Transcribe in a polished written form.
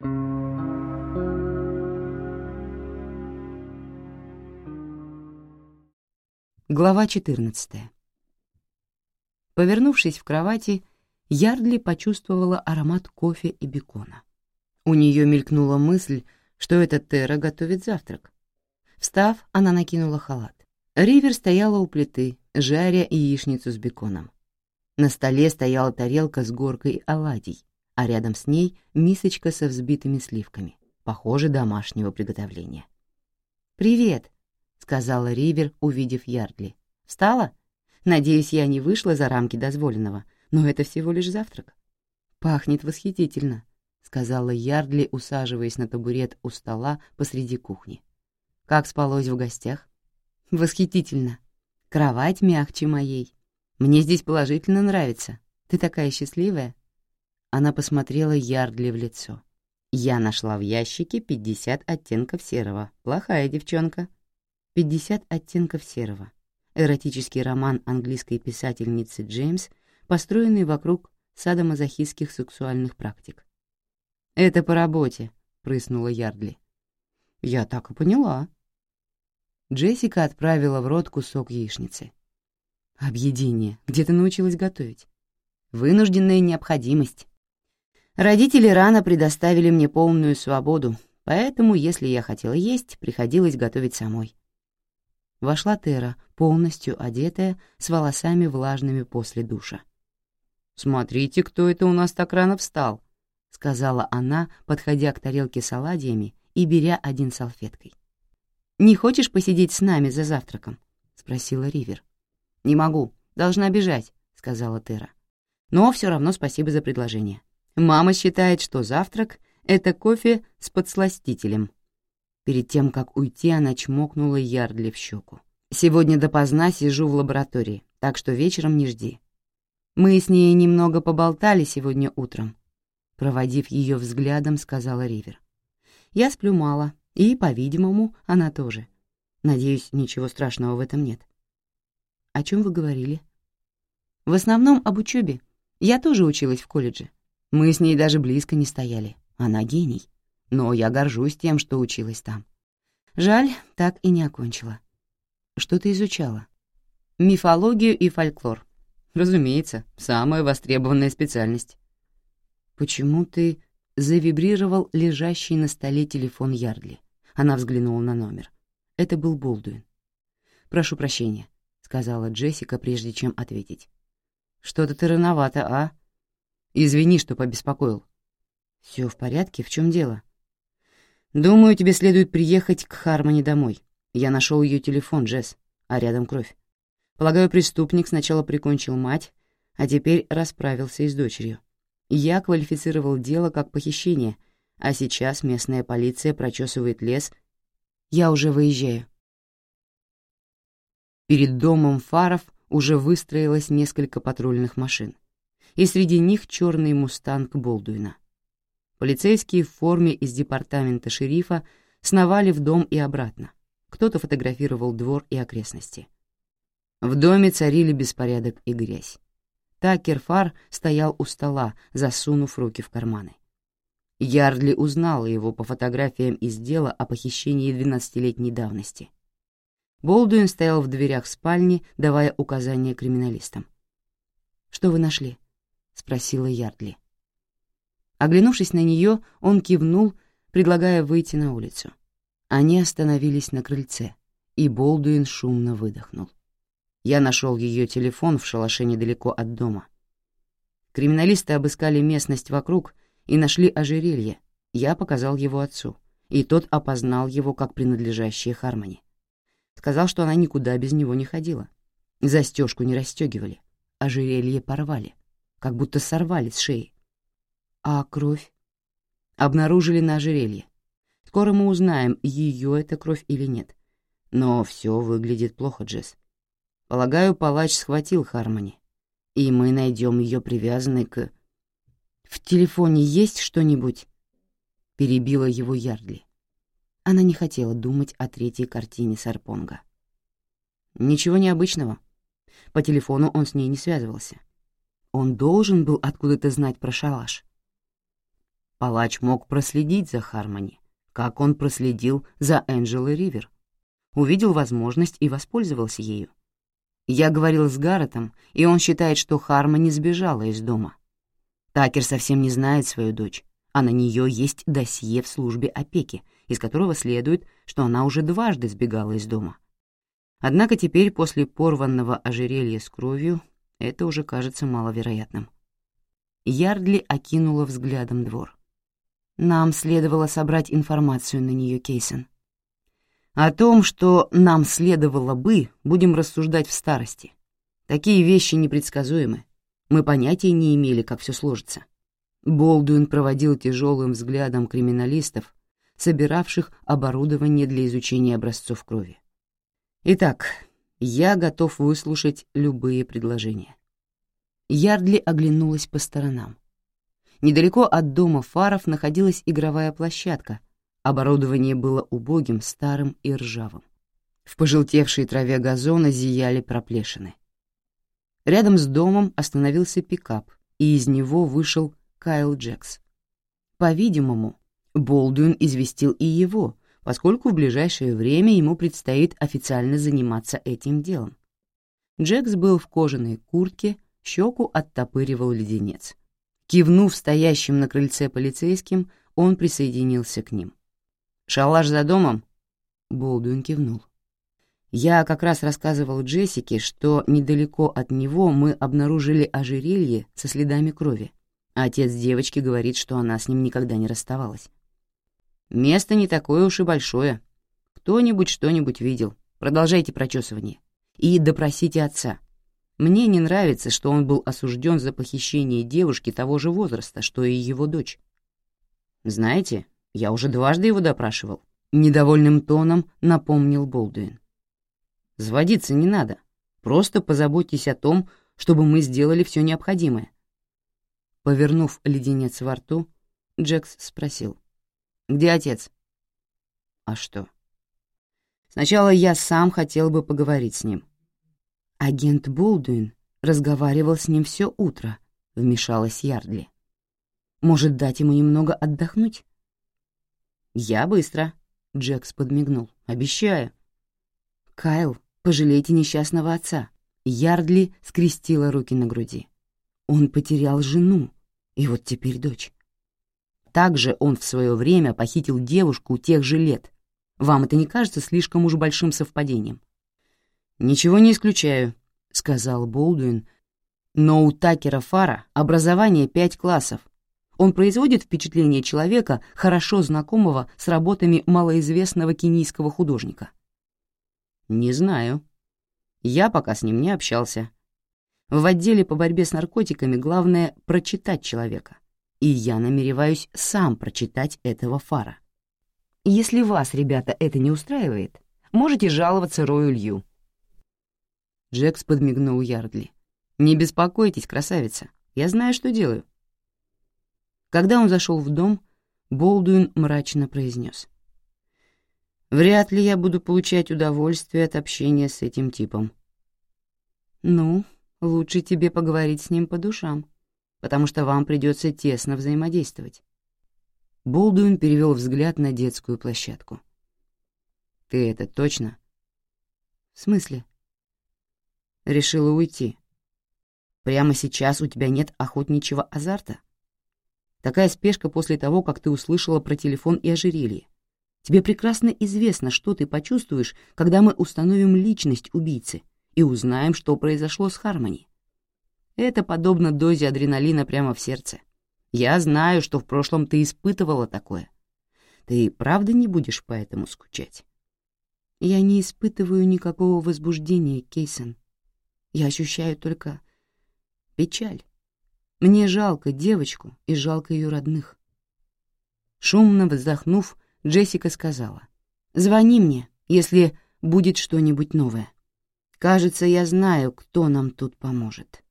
Глава 14. Повернувшись в кровати, Ярдли почувствовала аромат кофе и бекона. У нее мелькнула мысль, что это Тера готовит завтрак. Встав, она накинула халат. Ривер стояла у плиты, жаря яичницу с беконом. На столе стояла тарелка с горкой оладий, а рядом с ней мисочка со взбитыми сливками, похоже, домашнего приготовления. «Привет», — сказала Ривер, увидев Ярдли. «Встала? Надеюсь, я не вышла за рамки дозволенного, но это всего лишь завтрак». «Пахнет восхитительно», — сказала Ярдли, усаживаясь на табурет у стола посреди кухни. «Как спалось в гостях?» «Восхитительно. Кровать мягче моей. Мне здесь положительно нравится. Ты такая счастливая». Она посмотрела Ярдли в лицо. «Я нашла в ящике 50 оттенков серого. Плохая девчонка». 50 оттенков серого. Эротический роман английской писательницы Джеймс, построенный вокруг садомазохистских сексуальных практик. «Это по работе», — прыснула Ярдли. «Я так и поняла». Джессика отправила в рот кусок яичницы. «Объедение. Где ты научилась готовить?» «Вынужденная необходимость. Родители рано предоставили мне полную свободу, поэтому, если я хотела есть, приходилось готовить самой». Вошла Тера, полностью одетая, с волосами влажными после душа. «Смотрите, кто это у нас так рано встал», — сказала она, подходя к тарелке с оладьями и беря один салфеткой. «Не хочешь посидеть с нами за завтраком?» — спросила Ривер. «Не могу, должна бежать», — сказала Тера. «Но все равно спасибо за предложение. Мама считает, что завтрак — это кофе с подсластителем». Перед тем, как уйти, она чмокнула Ярдли в щеку. «Сегодня допоздна сижу в лаборатории, так что вечером не жди. Мы с ней немного поболтали сегодня утром», — проводив ее взглядом, сказала Ривер. «Я сплю мало, и, по-видимому, она тоже. Надеюсь, ничего страшного в этом нет». «О чем вы говорили?» «В основном об учебе. Я тоже училась в колледже. Мы с ней даже близко не стояли. Она гений. Но я горжусь тем, что училась там. Жаль, так и не окончила». «Что ты изучала?» «Мифологию и фольклор. Разумеется, самая востребованная специальность». «Почему ты...» — завибрировал лежащий на столе телефон Ярдли. Она взглянула на номер. Это был Болдуин. «Прошу прощения», — сказала Джессика, прежде чем ответить. «Что-то ты рановато, а? Извини, что побеспокоил». «Все в порядке? В чем дело?» «Думаю, тебе следует приехать к Хармони домой. Я нашел ее телефон, Джесс, а рядом кровь. Полагаю, преступник сначала прикончил мать, а теперь расправился и с дочерью. Я квалифицировал дело как похищение, а сейчас местная полиция прочесывает лес. Я уже выезжаю». Перед домом Фаров уже выстроилось несколько патрульных машин, и среди них черный мустанг Болдуина. Полицейские в форме из департамента шерифа сновали в дом и обратно. Кто-то фотографировал двор и окрестности. В доме царили беспорядок и грязь. Такер Фар стоял у стола, засунув руки в карманы. Ярдли узнала его по фотографиям из дела о похищении 12-летней давности. Болдуин стоял в дверях спальни, давая указания криминалистам. «Что вы нашли?» — спросила Ярдли. Оглянувшись на нее, он кивнул, предлагая выйти на улицу. Они остановились на крыльце, и Болдуин шумно выдохнул. Я нашел ее телефон в шалаше недалеко от дома. Криминалисты обыскали местность вокруг и нашли ожерелье. Я показал его отцу, и тот опознал его как принадлежащее Хармони. Сказал, что она никуда без него не ходила. Застежку не расстегивали, ожерелье порвали, как будто сорвали с шеи. А кровь? Обнаружили на ожерелье. Скоро мы узнаем, ее это кровь или нет. Но все выглядит плохо, Джесс. Полагаю, палач схватил Хармони, и мы найдем ее привязанной к... «В телефоне есть что-нибудь?» — перебила его Ярдли. Она не хотела думать о третьей картине Сарпонга. «Ничего необычного. По телефону он с ней не связывался. Он должен был откуда-то знать про шалаш». Палач мог проследить за Хармони, как он проследил за Энджелой Ривер. Увидел возможность и воспользовался ею. Я говорил с Гарретом, и он считает, что Хармони сбежала из дома. Такер совсем не знает свою дочь, а на нее есть досье в службе опеки, из которого следует, что она уже дважды сбегала из дома. Однако теперь, после порванного ожерелья с кровью, это уже кажется маловероятным. Ярдли окинула взглядом двор. Нам следовало собрать информацию на нее, Кейсон. О том, что нам следовало бы, будем рассуждать в старости. Такие вещи непредсказуемы. Мы понятия не имели, как все сложится. Болдуин проводил тяжелым взглядом криминалистов, собиравших оборудование для изучения образцов крови. Итак, я готов выслушать любые предложения. Ярдли оглянулась по сторонам. Недалеко от дома Фаров находилась игровая площадка. Оборудование было убогим, старым и ржавым. В пожелтевшей траве газона зияли проплешины. Рядом с домом остановился пикап, и из него вышел Кайл Джекс. По-видимому, Болдуин известил и его, поскольку в ближайшее время ему предстоит официально заниматься этим делом. Джекс был в кожаной куртке, щеку оттопыривал леденец. Кивнув стоящим на крыльце полицейским, он присоединился к ним. «Шалаш за домом?» Болдуин кивнул. «Я как раз рассказывал Джессике, что недалеко от него мы обнаружили ожерелье со следами крови. Отец девочки говорит, что она с ним никогда не расставалась. Место не такое уж и большое. Кто-нибудь что-нибудь видел. Продолжайте прочесывание. И допросите отца. Мне не нравится, что он был осужден за похищение девушки того же возраста, что и его дочь. Знаете, я уже дважды его допрашивал. Недовольным тоном напомнил Болдуин. Заводиться не надо. Просто позаботьтесь о том, чтобы мы сделали все необходимое. Повернув леденец во рту, Джекс спросил. «Где отец?» «А что?» «Сначала я сам хотел бы поговорить с ним». «Агент Болдуин разговаривал с ним все утро», — вмешалась Ярдли. «Может, дать ему немного отдохнуть?» «Я быстро», — Джекс подмигнул. «Обещаю». «Кайл, пожалейте несчастного отца». Ярдли скрестила руки на груди. «Он потерял жену, и вот теперь дочь. Также он в свое время похитил девушку тех же лет. Вам это не кажется слишком уж большим совпадением?» «Ничего не исключаю», — сказал Болдуин. «Но у Такера Фара образование 5 классов. Он производит впечатление человека, хорошо знакомого с работами малоизвестного кенийского художника». «Не знаю. Я пока с ним не общался. В отделе по борьбе с наркотиками главное — прочитать человека. И я намереваюсь сам прочитать этого Фара. Если вас, ребята, это не устраивает, можете жаловаться Рою Лью». Джекс подмигнул Ярдли. «Не беспокойтесь, красавица, я знаю, что делаю». Когда он зашел в дом, Болдуин мрачно произнес. «Вряд ли я буду получать удовольствие от общения с этим типом». «Ну, лучше тебе поговорить с ним по душам, потому что вам придется тесно взаимодействовать». Болдуин перевел взгляд на детскую площадку. «Ты это точно?» «В смысле?» «Решила уйти. Прямо сейчас у тебя нет охотничьего азарта? Такая спешка после того, как ты услышала про телефон и ожерелье. Тебе прекрасно известно, что ты почувствуешь, когда мы установим личность убийцы и узнаем, что произошло с Хармони. Это подобно дозе адреналина прямо в сердце. Я знаю, что в прошлом ты испытывала такое. Ты правда не будешь по этому скучать?» «Я не испытываю никакого возбуждения, Кейсон. Я ощущаю только печаль. Мне жалко девочку и жалко ее родных». Шумно вздохнув, Джессика сказала: «Звони мне, если будет что-нибудь новое. Кажется, я знаю, кто нам тут поможет».